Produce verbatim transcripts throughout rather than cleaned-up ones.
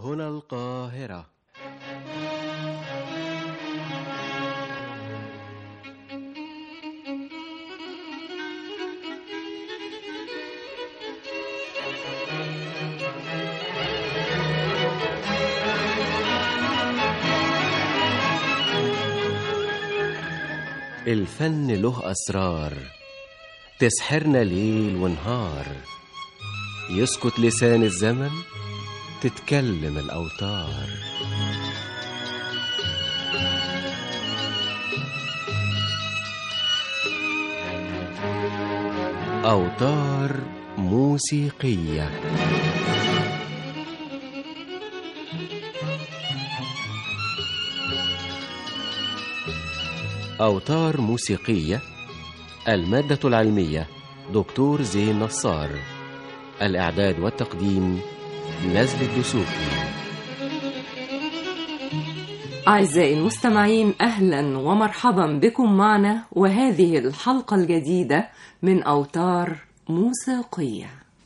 هنا القاهرة. الفن له أسرار تسحرنا ليل ونهار، يسكت لسان الزمن تتكلم الأوتار. أوتار موسيقية. أوتار موسيقية. المادة العلمية دكتور زين نصار. الإعداد والتقديم نزل الدسوقي. أعزائي المستمعين، أهلا ومرحبا بكم معنا، وهذه الحلقة الجديدة من أوتار موسيقية.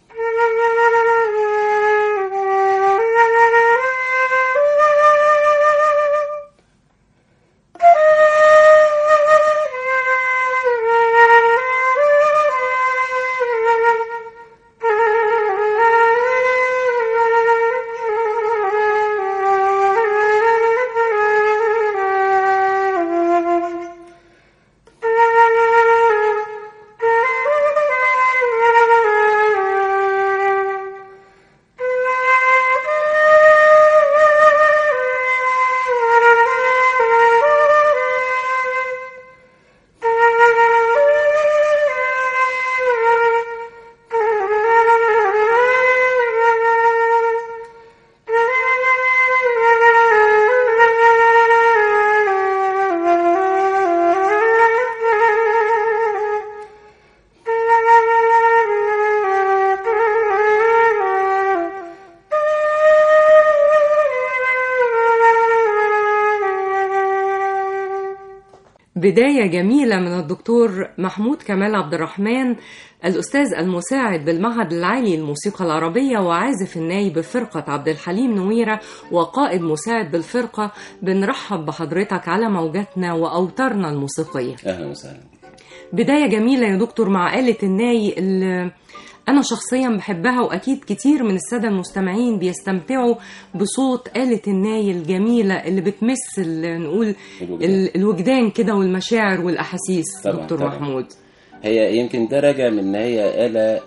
بداية جميلة من الدكتور محمود كمال عبد الرحمن، الأستاذ المساعد بالمعهد العالي للموسيقى العربية وعازف الناي بفرقة عبد الحليم نويرة وقائد مساعد بالفرقة. بنرحب بحضرتك على موجاتنا وأوتارنا الموسيقية. أهلا وسهلا. بداية جميلة يا دكتور مع آلة الناي اللي أنا شخصيا بحبها، وأكيد كتير من السادة المستمعين بيستمتعوا بصوت آلة الناي الجميلة اللي بتمس نقول الوجدان, الوجدان كده والمشاعر والأحاسيس. طبعا دكتور طبعا. محمود، هي يمكن ده راجع من إن هي آلة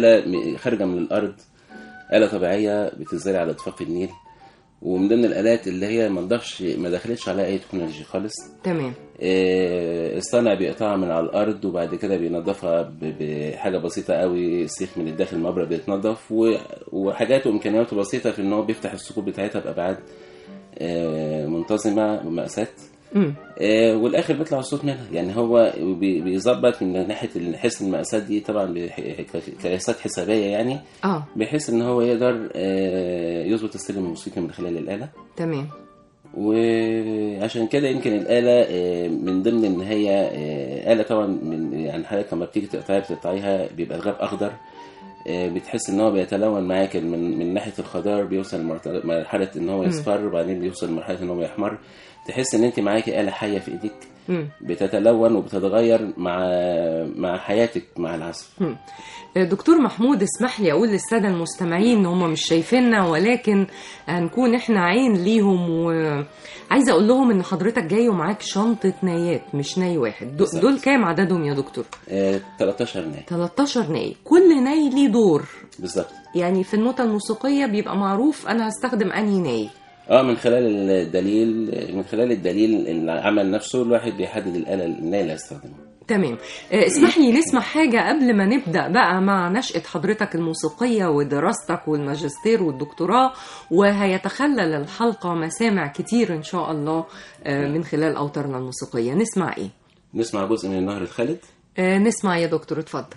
آلة خارجة من الأرض، آلة طبيعية بتزرع على ضفاف النيل، ومن ضمن الآلات اللي هي ما ضخش ما دخلتش على أي تكنولوجيا خالص. تمام. إيه، الصانع بيقطعها من على الأرض وبعد كده بينظفها بحاجة بسيطة قوي، السيخ من الداخل المبرة بيتنظف، وحاجاته وإمكانياته بسيطة في إن هو بيفتح الثقوب بتاعتها بأبعاد إيه منتظمة ومقاسات. إيه، والآخر بيطلع الصوت منها. يعني هو بيظبط من ناحية حس المقاسات دي طبعا كقياسات حسابية، يعني اه بحيث إن هو يقدر إيه يظبط السلم الموسيقي من خلال الآلة. تمام. وعشان كده يمكن الآلة من ضمن إن هي آلة طبعا من يعني حضرتك لما بتيجي تقطعيها بتقطعيها بيبقى الغاب أخضر، بتحس إن هو بيتلون معاك من من ناحية الخضار، بيوصل لمرحلة إن هو يصفر وبعدين بيوصل لمرحلة إن هو يحمر. تحس إن أنت معاكي آلة حية في إيديك بتتلون وبتتغير مع مع حياتك مع العزف. دكتور محمود، اسمح لي أقول للسادة المستمعين إن هم مش شايفيننا، ولكن هنكون إحنا عين ليهم، وعايزة أقول لهم إن حضرتك جاي ومعاك شنطة نايات، مش ناي واحد. دول كام عددهم يا دكتور؟ آه، تلتاشر ناي. تلتاشر ناي، كل ناي ليه دور بالظبط. يعني في النوتة الموسيقية بيبقى معروف أنا هستخدم أنهي ناي. اه من خلال الدليل من خلال الدليل العمل نفسه الواحد بيحدد الآلة الناي اللي هيستخدمها. تمام. اسمح لي نسمع حاجة قبل ما نبدأ بقى مع نشأة حضرتك الموسيقية ودراستك والماجستير والدكتوراه، وهيتخلل الحلقة مسامع كتير إن شاء الله من خلال أوتارنا الموسيقية. نسمع إيه؟ نسمع جزء من النهر الخالد. نسمع يا دكتور، اتفضل.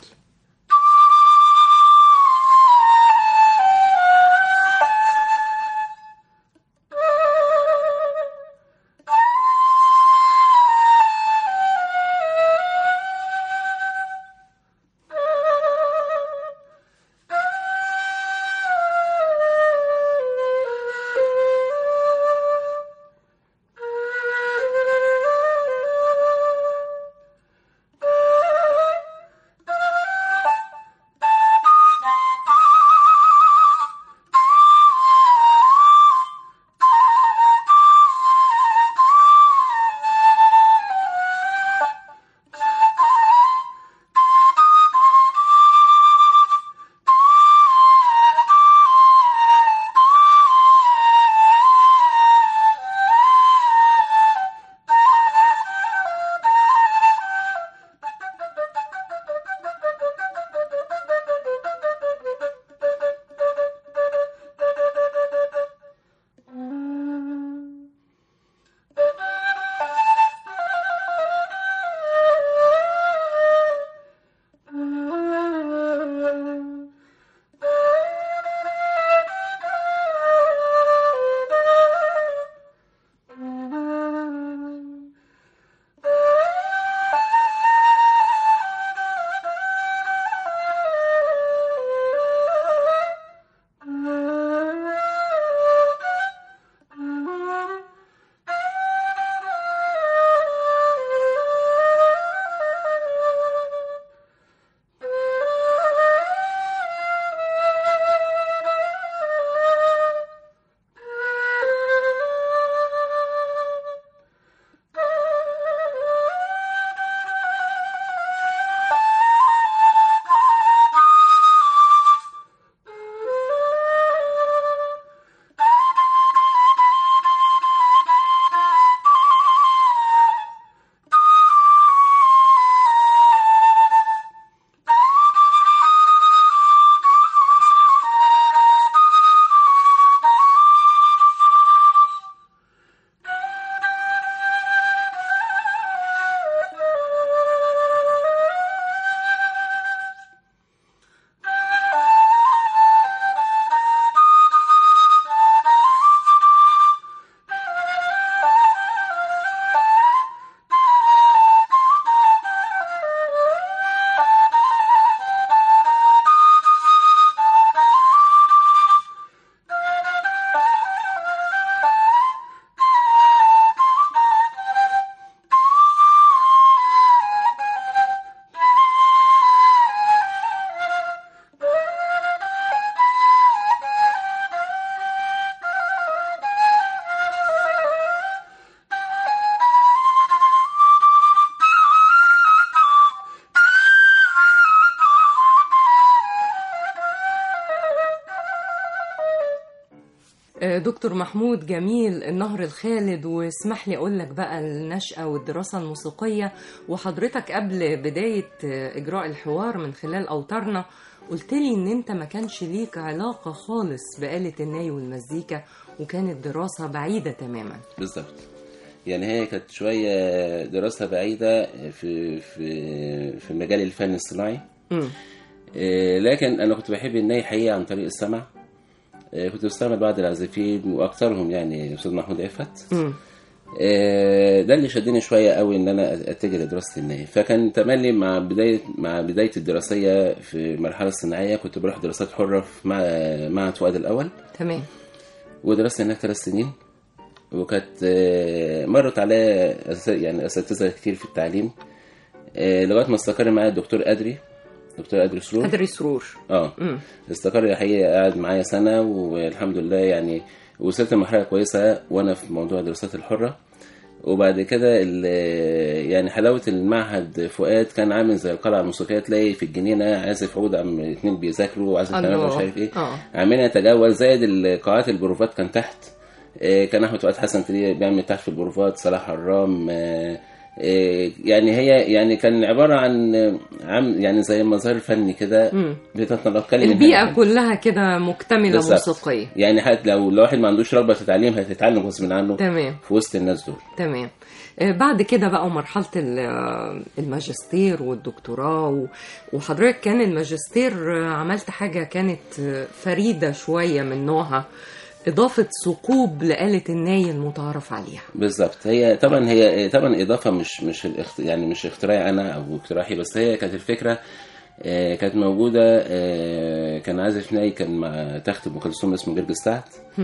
دكتور محمود، جميل النهر الخالد. واسمح لي أقول لك بقى النشأة والدراسة الموسيقية. وحضرتك قبل بداية إجراء الحوار من خلال أوتارنا قلت لي إن أنت ما كانش ليك علاقة خالص بآلة الناي والمزيكا، وكانت دراسة بعيدة تماما. بالظبط، يعني هي كانت شوية دراسة بعيدة في في في مجال الفن الصناعي. م. لكن أنا كنت بحب الناي حقيقة عن طريق السمع. كنت بستعمل بعض العازفين وأكثرهم يعني أستاذ محمود عفت. ده اللي شدني شوية قوي إن أنا أتجه لدراسة الناي. فكان تملي مع بداية مع بداية الدراسية في المرحلة الصناعية كنت بروح دراسات حرة مع مع فؤاد الأول. تمام. ودرست هناك ثلاث سنين، وكانت مرت عليا يعني أساتذة كتير في التعليم لغاية ما استقر معايا الدكتور أدري دكتور أدري سرور أدري سرور اه م. استقر الحقيقة، قاعد معايا سنة والحمد لله يعني وصلت لمرحلة كويسة وأنا في موضوع الدراسات الحرة. وبعد كده يعني حلاوة المعهد فؤاد كان عامل زي القلعة الموسيقية، تلاقي في الجنينة عازف عود عم اتنين بيذاكروا وعازف كمان مش عارف ايه عاملين يتجول، زائد القاعات البروفات كان تحت. كان أحمد فؤاد حسن تلاقيه بيعمل تحت في البروفات، صلاح حرام. يعني هي يعني كان عبارة عن عم يعني زي مظهر فني كده بتتكلم البيئة كلها كده مكتملة موسيقية. يعني حتى لو الواحد ما عندوش رغبة في التعليم هتتعلم غصب عنه. تمام. في وسط الناس دول. تمام. بعد كده بقى مرحلة الماجستير والدكتوراه، وحضرتك كان الماجستير عملت حاجة كانت فريدة شوية من نوعها، إضافة ثقوب لآلة الناي المتعارف عليها. بالظبط. هي طبعا هي طبعا إضافة مش مش يعني مش اختراعي أنا أو اقتراحي، بس هي كانت الفكرة كانت موجودة. كان عازف ناي كان مع تخت أم كلثوم اسمه جرجس سعد،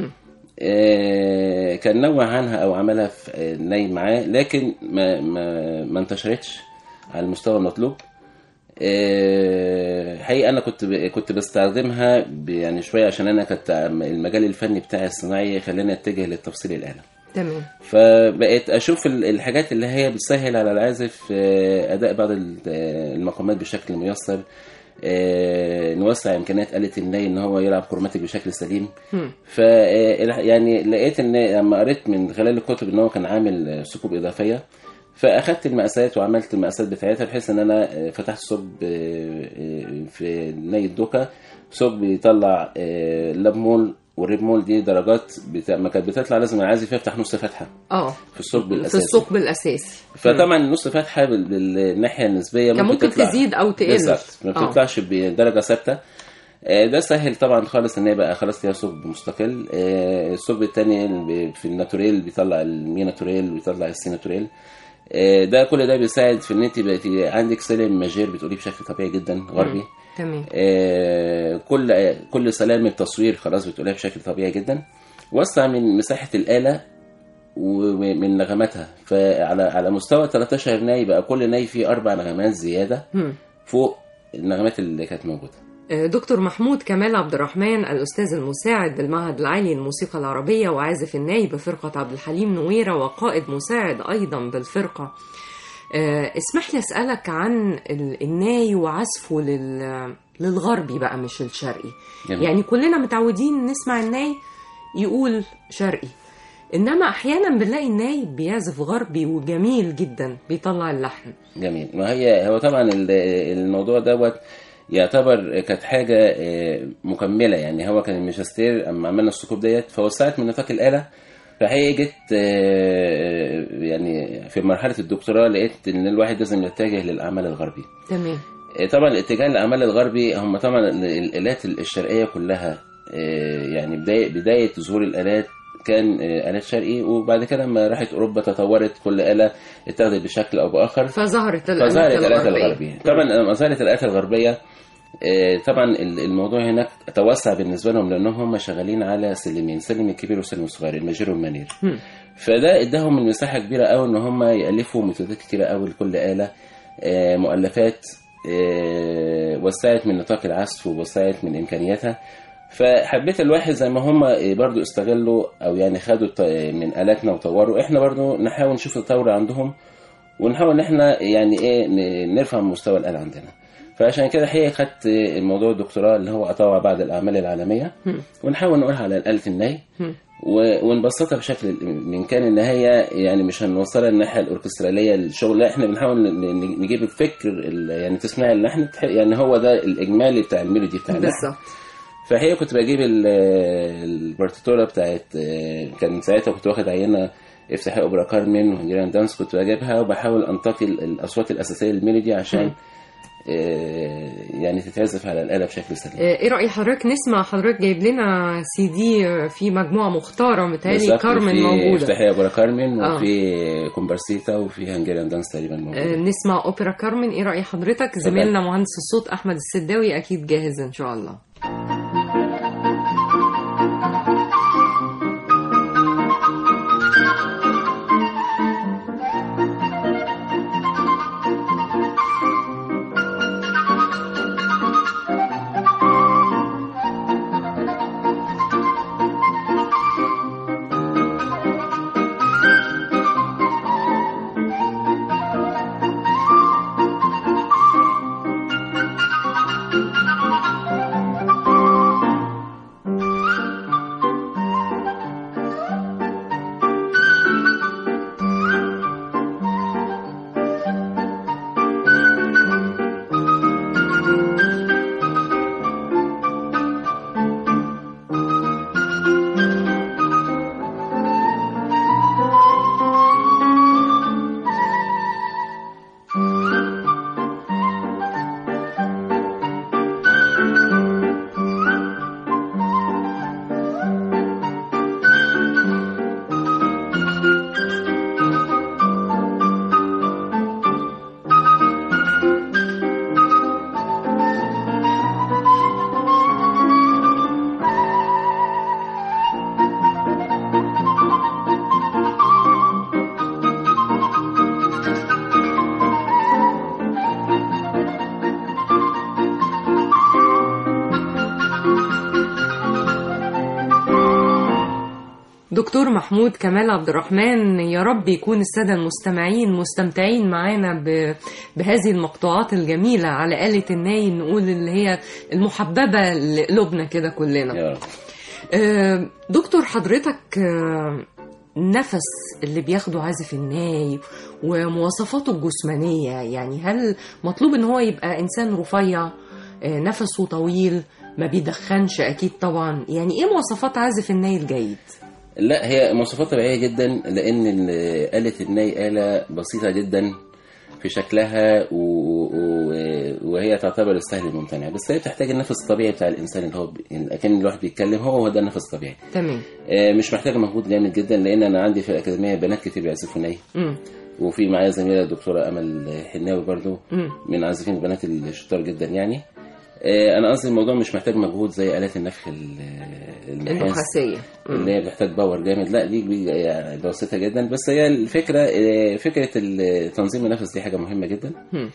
كان نوع عنها أو عملها في ناي معاه، لكن ما ما ما انتشرتش على المستوى المطلوب. حقيقة أنا كنت كنت بستخدمها يعني شوية عشان أنا كنت المجال الفني بتاعي الصناعي خلاني أتجه للتفصيل الآلة. تمام. فبقيت أشوف الحاجات اللي هي بتسهل على العازف أداء بعض المقامات بشكل ميسر، نوسع إمكانيات آلة الناي إن هو يلعب كروماتيك بشكل سليم. ف يعني لقيت إن لما قريت من خلال الكتب إن هو كان عامل ثقوب إضافية، فأخدت المقاسات وعملت المقاسات بتاعتها بحيث ان انا فتحت ثقب في ناي الدوكا، ثقب بيطلع لابمول والريبمول، دي درجات بتا... ما كانت بتطلع لازم العازف يفتح نص فتحه اه في الثقب الاساسي. في الثقب الاساسي. فطبعا نص فتحه بالناحيه النسبيه ممكن, ممكن تزيد او تقل، بالظبط ما بتطلعش بدرجه ثابته. ده سهل طبعا خالص ان يبقى خلاص ليها ثقب مستقل. الثقب الثاني في الناتوريل بيطلع المي ناتوريل ويطلع السي ناتوريل. ده كل ده بيساعد في ان انت بقيتي عندك سلم ماجير بتقوليه بشكل طبيعي جدا غربي. تمام. آه كل كل سلام التصوير خلاص بتقوليها بشكل طبيعي جدا. وسع من مساحه الاله ومن نغماتها، فعلى على مستوى تلتاشر ناي بقى كل ناي فيه اربع نغمات زياده م. فوق النغمات اللي كانت موجوده. دكتور محمود كمال عبد الرحمن، الأستاذ المساعد بالمعهد العالي للموسيقى العربية وعازف الناي بفرقة عبد الحليم نويرة وقائد مساعد أيضا بالفرقة، اسمح لي أسألك عن الناي وعزفه للغربي بقى مش الشرقي. جميل. يعني كلنا متعودين نسمع الناي يقول شرقي، إنما أحيانا بنلاقي الناي بيعزف غربي وجميل جدا بيطلع اللحن. جميل. ما هي هو طبعا الموضوع دوت يعتبر كانت حاجة مكملة، يعني هو كان الماجستير أما عملنا الثقوب ديت فوسعت من نطاق الآلة. فحقيقة جيت يعني في مرحلة الدكتوراه لقيت إن الواحد لازم يتجه للأعمال الغربي. تمام. طبعا الاتجاه للأعمال الغربي هم طبعا الآلات الشرقية كلها، يعني بداية بداية ظهور الآلات كان آلات شرقي، وبعد كده لما راحت أوروبا تطورت كل آلة اتخذت بشكل أو بآخر فظهرت الآلات الغربية. طبعا لما ظهرت الآلات الغربية طبعا الموضوع هناك توسع بالنسبة لهم لأنهم هم شغالين على سلمين، سلم الكبير والسلم الصغير، الماجير والمانير. م. فده اداهم المساحة كبيرة قوي ان هم يألفوا ميثودات كتيرة قوي لكل آلة، مؤلفات وسعت من نطاق العزف ووسعت من إمكانياتها. فحبيت الواحد زي ما هم برضو استغلوا او يعني خدوا من آلاتنا وطوروا، احنا برضو نحاول نشوف التطور عندهم ونحاول ان احنا يعني ايه نرفع مستوى الآلة عندنا. فعشان كده حقيقة خدت الموضوع الدكتوراه اللي هو أطوع بعض الأعمال العالمية ونحاول نقولها على آلة الناي ونبسطها بشكل من كان ان هي يعني مش هنوصلها الناحيه الاوركستراليه للشغل، لا احنا بنحاول نجيب الفكر يعني تسمع اللحن يعني هو ده الاجمالي بتاع الميلودي بتاع اللحن بالظبط. فهي كنت بجيب البارتيتوره بتاعت كان ساعتها كنت واخد عينه افتتاحيه اوبرا كارمن وهنجريان دانس، كنت بجيبها وبحاول انتقي الاصوات الاساسيه للميلودي عشان م. يعني تتعزف على الآلة بشكل سليم. ايه رأي حضرتك نسمع حضرتك جايب لنا سي دي في مجموعة مختارة متهيألي كارمن موجودة، في افتتاحية اوبرا كارمن آه. وفي كومبارسيتا وفي هنجريان دانس تقريبا موجودة. اه نسمع اوبرا كارمن. ايه رأي حضرتك؟ زميلنا مهندس الصوت احمد السداوي اكيد جاهز ان شاء الله. دكتور محمود كمال عبد الرحمن، يا رب يكون السادة المستمعين مستمتعين معانا بهذه المقطوعات الجميلة على آلة الناي، نقول اللي هي المحببة لقلوبنا كده كلنا. يا رب. دكتور حضرتك النفس اللي بياخده عازف الناي ومواصفاته الجسمانية، يعني هل مطلوب ان هو يبقى انسان رفيع نفسه طويل ما بيدخنش اكيد طبعا، يعني ايه مواصفات عازف الناي الجيد؟ لا هي مواصفات طبيعية جدا، لأن آلة الناي آلة بسيطة جدا في شكلها و... و... وهي تعتبر السهل الممتنع، بس هي بتحتاج النفس الطبيعي بتاع الإنسان اللي هو ب... يعني أكن الواحد بيتكلم هو هو ده النفس الطبيعي. تمام. آه مش محتاجة مجهود جامد جدا، لأن أنا عندي في الأكاديمية بنات كتير بيعزفوا ناي، وفي معايا زميلة الدكتورة أمل حناوي برضو م. من عازفين البنات الشطار جدا يعني. انا قصدي الموضوع مش محتاج مجهود زي آلات النفخ النحاسيه اللي هي بتحتاج باور جامد، لا دي يعني بسيطه جدا، بس هي الفكره فكره تنظيم النفس دي حاجه مهمه جدا م.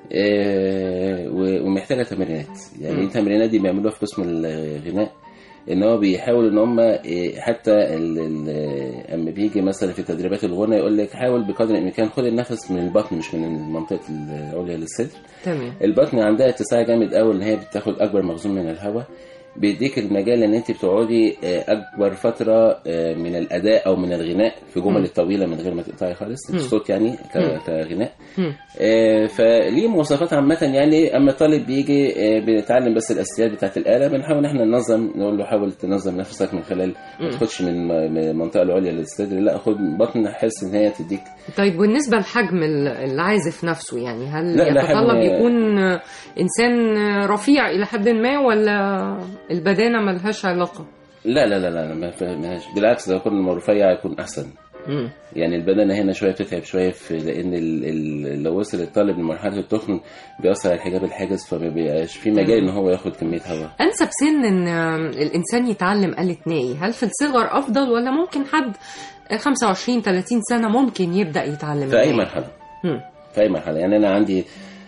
ومحتاجه تمرينات، يعني التمرينات دي بيعملوها في قسم الغناء، ان هو بيحاول ان هم حتى اما بيجي مثلا في تدريبات الغنى يقول لك حاول بقدر الامكان خد النفس من البطن مش من المنطقه العليا للصدر. تمام. البطن عندها اتساع جامد قوي، ان هي بتاخد اكبر مخزون من الهواء، بيديك المجال ان انت بتقعدي اكبر فتره من الاداء او من الغناء في جمل الطويله من غير ما تقطعي خالص الصوت يعني كغناء. فليه مواصفات عامه يعني. اما الطالب بيجي بنتعلم بس الاساسيات بتاعه الاله، بنحاول احنا ننظم، نقول له حاول تنظم نفسك من خلال ما تاخدش من المنطقه العليا للصدر، لا خد بطن حس ان هي تديك. طيب بالنسبه لحجم العازف نفسه، يعني هل يتطلب يكون انسان رفيع الى حد ما، ولا البدانه ملهاش علاقه؟ لا لا لا لا ما فهمناش، بالعكس لو كنا رفيع يكون احسن. مم. يعني البدنه هنا شويه بتتعب شويه، في لان ال ال لو وصل الطالب لمرحله التخن بيأثر على الحجاب الحاجز، فما بيبقاش في مجال ان هو ياخد كميه هواء. انسب سن ان الانسان يتعلم آلة ناي، هل في الصغر افضل ولا ممكن حد خمسة وعشرين ثلاثين سنه ممكن يبدا يتعلم؟ في اي مرحله. مم. في اي مرحله، يعني انا عندي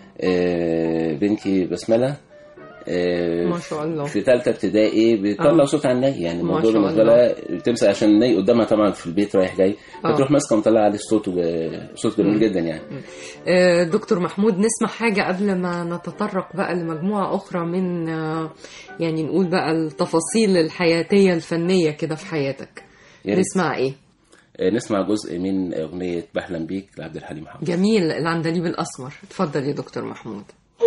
بنتي بسمله ما شاء الله في ثالثه ابتدائي بتطلع آه. صوت على الناي، يعني الموضوع بالنسبه لها بتمسك عشان الناي قدامها طبعا في البيت رايح جاي، فتروح ماسكه ومطلعه عليه صوت وصوت جميل جدا يعني. دكتور محمود، نسمع حاجه قبل ما نتطرق بقى لمجموعه اخرى من يعني نقول بقى التفاصيل الحياتيه الفنيه كده في حياتك. نسمع ايه؟ نسمع جزء من أغنية بحلم بيك لعبد الحليم حافظ. جميل، العندليب الأسمر. اتفضل يا دكتور محمود.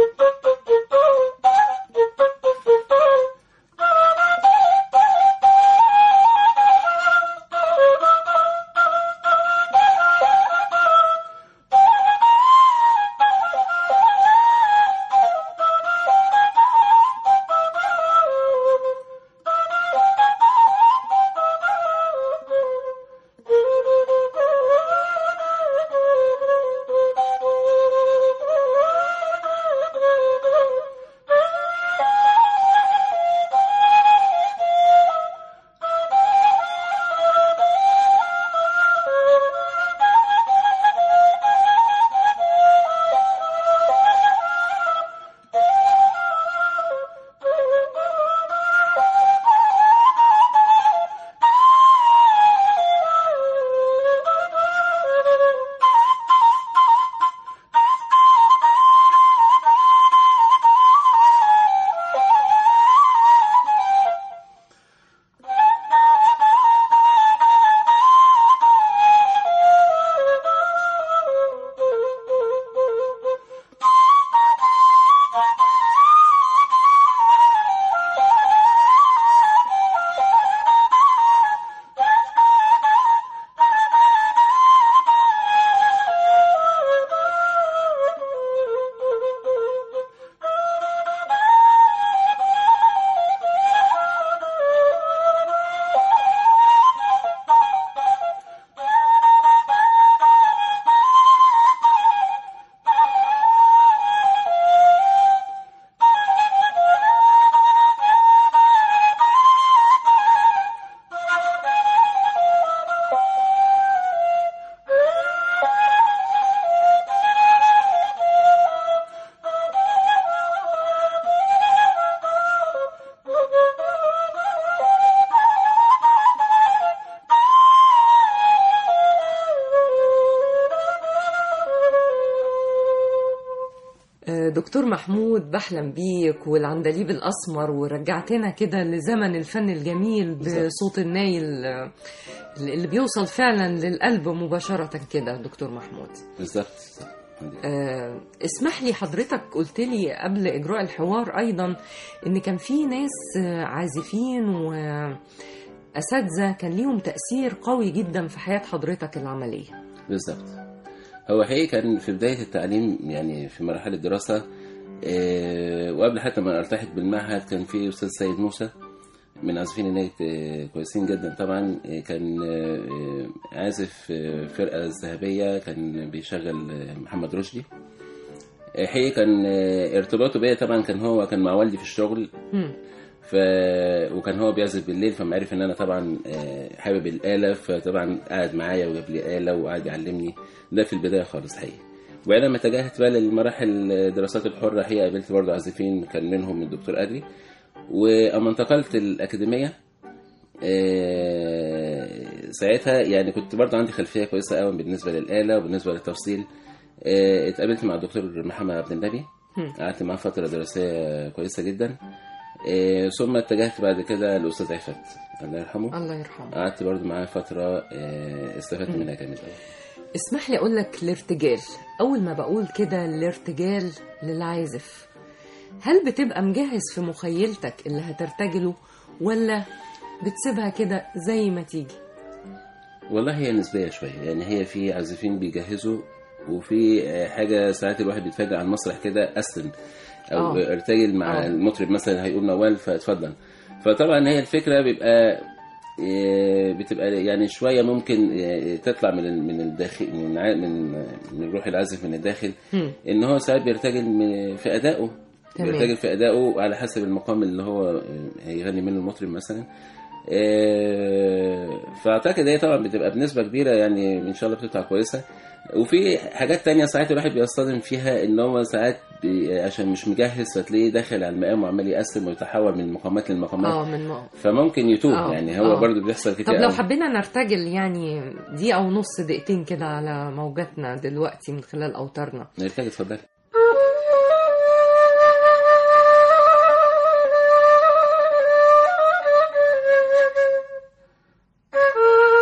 دكتور محمود، بحلم بيك والعندليب الأسمر، ورجعتنا كده لزمن الفن الجميل بصوت الناي اللي بيوصل فعلا للقلب مباشرة كده. دكتور محمود بالظبط. آه اسمح لي، حضرتك قلت لي قبل إجراء الحوار أيضا إن كان في ناس عازفين وأساتذة كان ليهم تأثير قوي جدا في حياة حضرتك العملية. بالظبط. هو حقيقي كان في بداية التعليم، يعني في مراحل الدراسة آه وقبل حتى ما التحق بالمعهد، كان في أستاذ سيد موسى من عازفين الناي آه كويسين جدا طبعا. آه كان آه عازف آه فرقة الذهبية، كان بيشغل آه محمد رشدي. آه حقيقي كان آه ارتباطه بيا طبعا، كان هو كان مع والدي في الشغل، ف... وكان هو بيعزف بالليل، فما عرف ان انا طبعا حابب الآلة، فطبعا قعد معايا وجاب لي آلة وقعد يعلمني. ده في البداية خالص حقيقي. وبعدين لما اتجهت بقى للمراحل الدراسات الحرة، حقيقة قابلت برضه عازفين، كان منهم الدكتور أدري. واما انتقلت الأكاديمية ساعتها يعني كنت برضه عندي خلفية كويسة قوي بالنسبة للآلة وبالنسبة للتفصيل. اتقابلت مع الدكتور محمد عبد النبي، قعدت معاه فترة دراسية كويسة جدا. إيه ثم اتجهت بعد كده للأستاذ عفت الله يرحمه. الله يرحمه. قعدت برضو معاه فترة إيه استفدت منها جامد قوي. اسمح لي أقول لك الارتجال. أول ما بقول كده الارتجال للعازف، هل بتبقى مجهز في مخيلتك اللي هترتجله ولا بتسيبها كده زي ما تيجي؟ والله هي نسبية شوية، يعني هي في عازفين بيجهزوا، وفي حاجة ساعات الواحد بيتفاجئ على المسرح كده أسلم او أوه. ارتجل مع أوه. المطرب مثلا هيقول نوال فاتفضل. فطبعا هي الفكره بيبقى بتبقى يعني شويه ممكن تطلع من من الداخل، من من من روح العازف من الداخل، م. ان هو ساعات بيرتجل في ادائه، بيرتجل في ادائه على حسب المقام اللي هو هيغني منه المطرب مثلا. فاعتقد هي طبعا بتبقى بنسبه كبيره، يعني ان شاء الله بتطلع كويسه. وفي حاجات تانية ساعات الواحد بيصطدم فيها، ان هو ساعات عشان مش مجهز فتلاقيه داخل على المقام وعمال يقسم ويتحول من مقامات للمقامات، اه من مقام. فممكن يتوه أوه. يعني هو أوه. برضو بيحصل كتير. طب لو حبينا نرتجل يعني دقيقة ونص دقيقتين كده على موجاتنا دلوقتي من خلال أوتارنا، نرتجل. اتفضل. Oh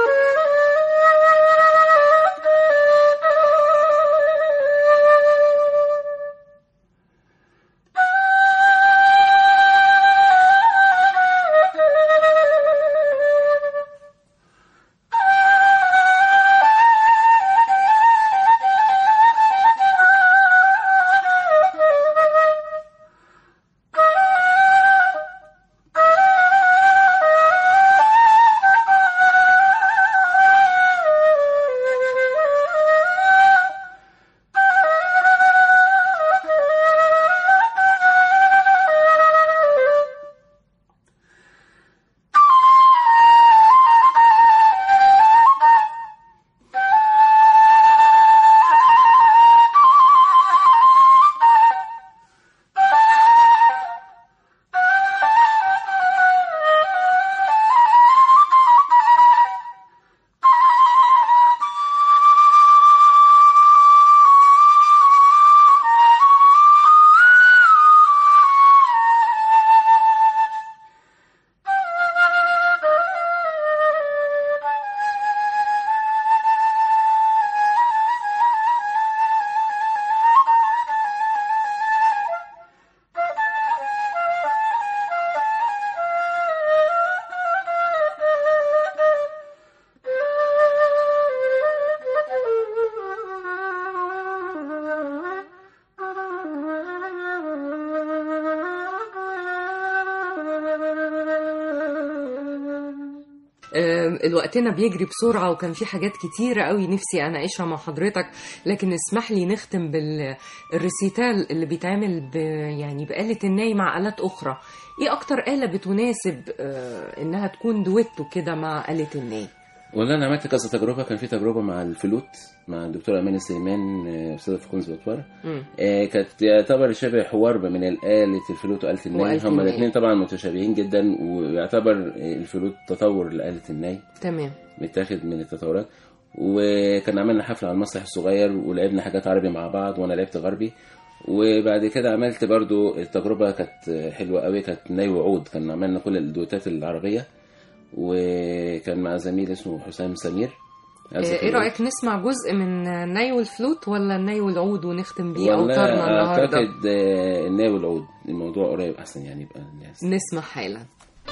الوقتنا بيجري بسرعة وكان في حاجات كتيرة قوي نفسي أناقشها مع حضرتك، لكن اسمح لي نختم بالريسيتال اللي بيتعمل ب يعني بآلة الناي مع آلات أخرى. إيه أكتر آلة بتناسب آه إنها تكون دويتو كده مع آلة الناي؟ والله انا عملت كذا تجربه. كان في تجربه مع الفلوت مع الدكتور امان سليمان استاذ في كونسرفتوار، آه كانت يعتبر شبه حوار بين آلة الفلوت وآلة الناي. هما الاثنين طبعا متشابهين جدا، ويعتبر الفلوت تطور لآلة الناي، تمام، متاخد من التطورات. وكان عملنا حفله على المسرح الصغير ولعبنا حاجات عربي مع بعض وانا لعبت غربي. وبعد كده عملت برضو التجربه كانت حلوه قوي، كانت ناي وعود. كان عملنا كل الدوتات العربيه، وكان مع زميل اسمه حسام سمير. ايه رأيك نسمع جزء من الناي والفلوت ولا الناي والعود ونختم بيه اوتارنا النهارده؟ اعتقد الناي والعود الموضوع قريب احسن، يعني يبقى الناس نسمع حالا.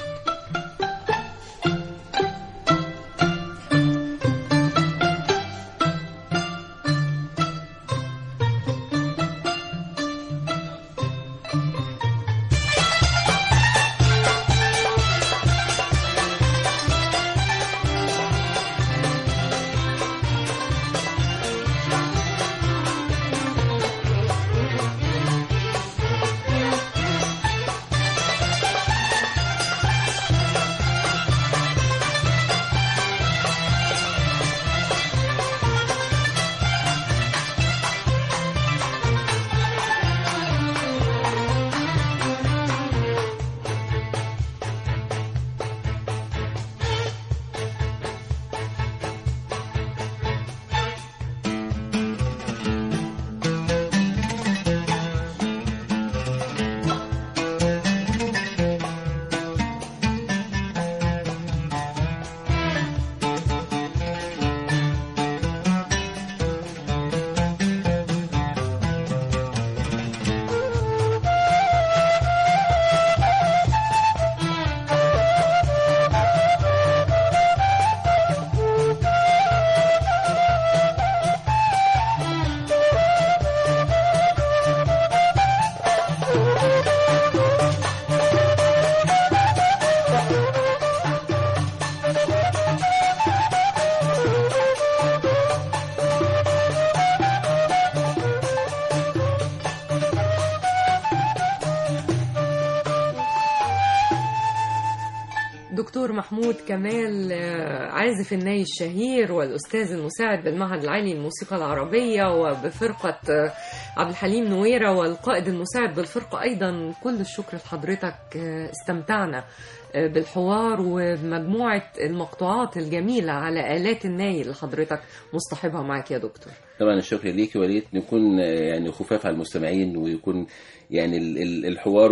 دكتور محمود كمال، عازف الناي الشهير والأستاذ المساعد بالمعهد العالي للموسيقى العربية وبفرقة عبد الحليم نويرة والقائد المساعد بالفرقة أيضا، كل الشكر لحضرتك. استمتعنا بالحوار ومجموعة المقطوعات الجميلة على آلات الناي اللي حضرتك مصطحبها معك يا دكتور. طبعا الشكر ليكي، وليت نكون يعني خفاف على المستمعين ويكون يعني الحوار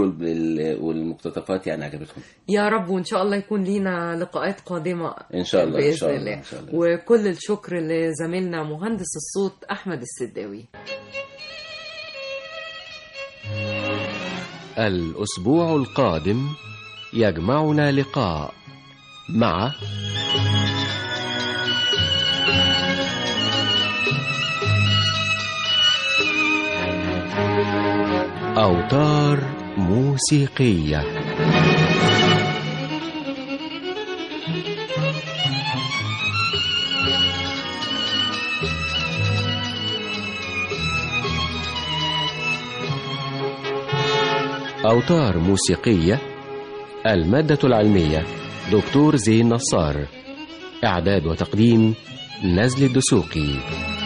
والمقتطفات يعني عجبتهم يا رب، وإن شاء الله يكون لينا لقاءات قادمة إن شاء الله بإذن إن شاء الله. الله. إن شاء الله. وكل الشكر لزميلنا مهندس الصوت أحمد السداوي. الأسبوع القادم يجمعنا لقاء مع أوتار موسيقية. أوتار موسيقية، المادة العلمية دكتور زين نصار، إعداد وتقديم نزل الدسوقي.